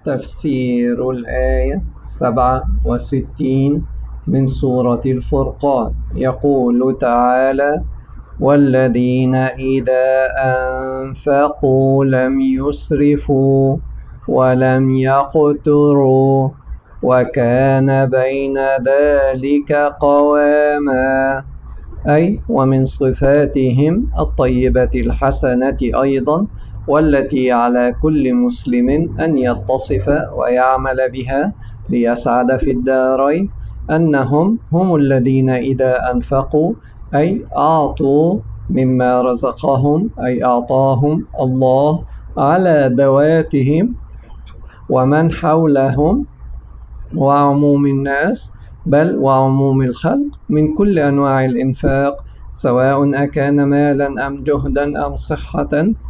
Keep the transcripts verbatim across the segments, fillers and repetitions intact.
تفسير الآية سبعة وستين من سورة الفرقان. يقول تعالى: والذين إذا أنفقوا لم يسرفوا ولم يقتروا وكان بين ذلك قواما، أي ومن صفاتهم الطيبة الحسنة أيضا، والتي على كل مسلم أن يتصف ويعمل بها ليسعد في الدارين، أنهم هم الذين إذا أنفقوا أي أعطوا مما رزقهم أي أعطاهم الله على ذواتهم ومن حولهم وعموم الناس، بل وعموم الخلق، من كل أنواع الإنفاق، سواء أكان مالا أم جهدا أم صحة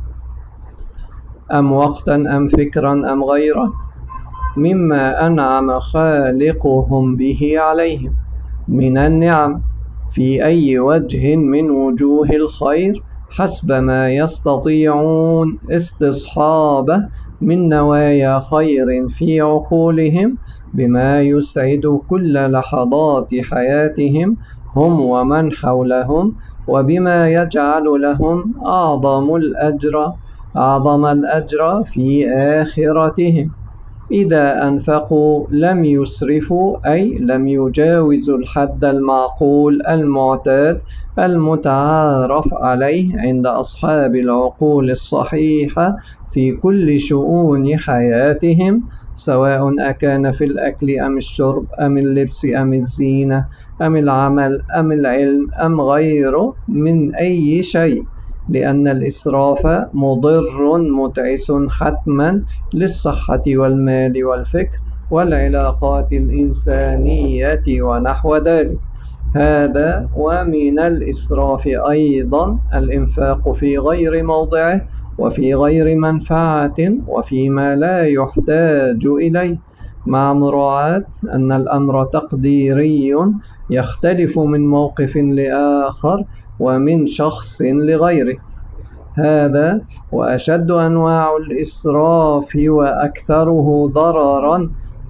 أم وقتا أم فكرا أم غيره، مما أنعم خالقهم به عليهم من النعم في أي وجه من وجوه الخير حسب ما يستطيعون استصحابه من نوايا خير في عقولهم، بما يسعد كل لحظات حياتهم هم ومن حولهم، وبما يجعل لهم أعظم الأجر أعظم الأجر في آخرتهم. إذا أنفقوا لم يسرفوا أي لم يجاوزوا الحد المعقول المعتاد المتعارف عليه عند أصحاب العقول الصحيحة في كل شؤون حياتهم، سواء أكان في الأكل أم الشرب أم اللبس أم الزينة أم العمل أم العلم أم غيره من أي شيء، لأن الإسراف مضر متعس حتما للصحة والمال والفكر والعلاقات الإنسانية ونحو ذلك. هذا ومن الإسراف أيضا الإنفاق في غير موضعه وفي غير منفعة وفيما لا يحتاج إليه، مع مراعاة أن الأمر تقديري يختلف من موقف لآخر ومن شخص لغيره. هذا وأشد أنواع الإسراف وأكثره ضررا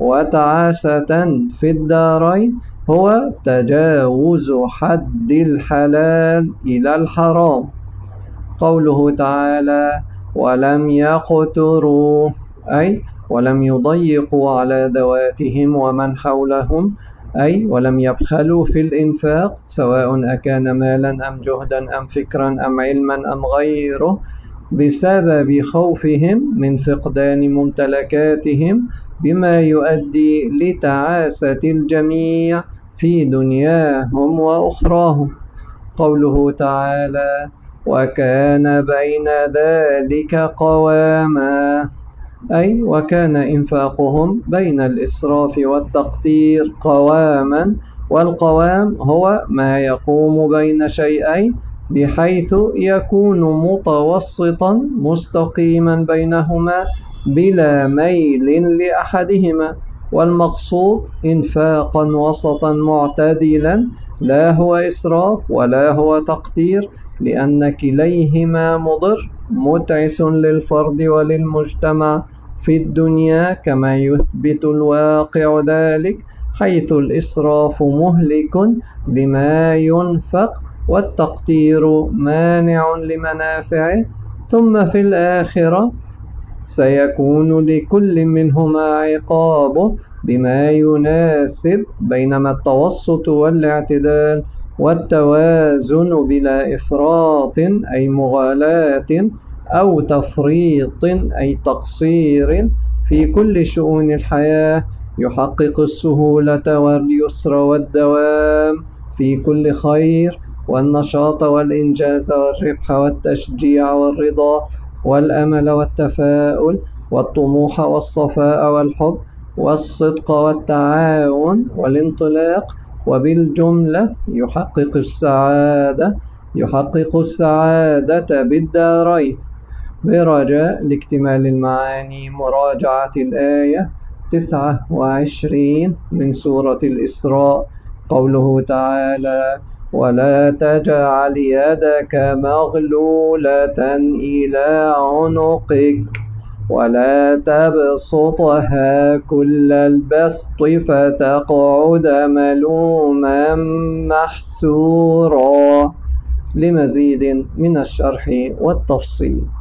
وتعاسة في الدارين هو تجاوز حد الحلال إلى الحرام. قوله تعالى: ولم يقتروا أي ولم يضيقوا على ذواتهم ومن حولهم، أي ولم يبخلوا في الإنفاق، سواء أكان مالا أم جهدا أم فكرا أم علما أم غيره، بسبب خوفهم من فقدان ممتلكاتهم، بما يؤدي لتعاسة الجميع في دنياهم وأخراهم. قوله تعالى: وكان بين ذلك قواما، أي وكان إنفاقهم بين الإسراف والتقتير قواما، والقوام هو ما يقوم بين شيئين بحيث يكون متوسطا مستقيما بينهما بلا ميل لأحدهما، والمقصود إنفاقا وسطا معتدلا، لا هو إسراف ولا هو تقتير، لأن كليهما مضر متعس للفرد وللمجتمع في الدنيا، كما يثبت الواقع ذلك، حيث الإسراف مهلك لما ينفق والتقتير مانع لمنافعه، ثم في الآخرة سيكون لكل منهما عقابه بما يناسب، بينما التوسط والاعتدال والتوازن بلا إفراط أي مغالاة أو تفريط أي تقصير في كل شؤون الحياة يحقق السهولة واليسر والدوام في كل خير، والنشاط والإنجاز والربح والتشجيع والرضا والأمل والتفاؤل والطموح والصفاء والحب والصدق والتعاون والانطلاق، وبالجملة يحقق السعادة يحقق السعادة بالدارين. برجاء لاكتمال المعاني مراجعة الآية تسعة وعشرين من سورة الإسراء. قوله تعالى: ولا تجعل يدك مغلولة إلى عنقك، ولا تبسطها كل البسط فتقعد ملوما محسورا. لمزيد من الشرح والتفصيل.